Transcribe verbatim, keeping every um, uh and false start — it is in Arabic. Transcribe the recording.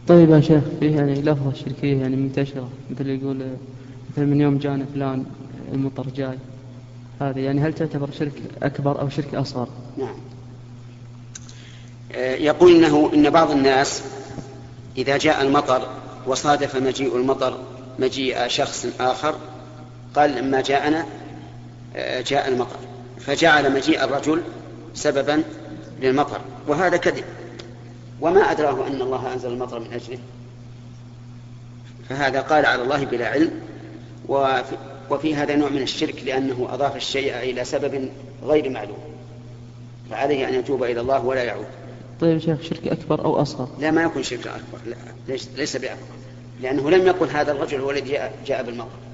طيب يا شيخ، فيه يعني لفظة شركية يعني منتشرة، مثل يقول مثل من يوم جانا فلان المطر جاي، هذه يعني هل تعتبر شرك أكبر أو شرك أصغر؟ نعم. يقول إنه إن بعض الناس إذا جاء المطر وصادف مجيء المطر مجيء شخص آخر قال لما جاءنا جاء المطر، فجعل مجيء الرجل سببا للمطر، وهذا كذب، وما أدراه أن الله أنزل المطر من أجله، فهذا قال على الله بلا علم. وفي, وفي هذا نوع من الشرك، لأنه أضاف الشيء إلى سبب غير معلوم، فعليه أن يتوب إلى الله ولا يعود. طيب شيخ، شرك أكبر أو أصغر؟ لا، ما يكون شرك أكبر، لا، ليس بأكبر، لأنه لم يقل هذا الرجل هو الذي جاء بالمطر.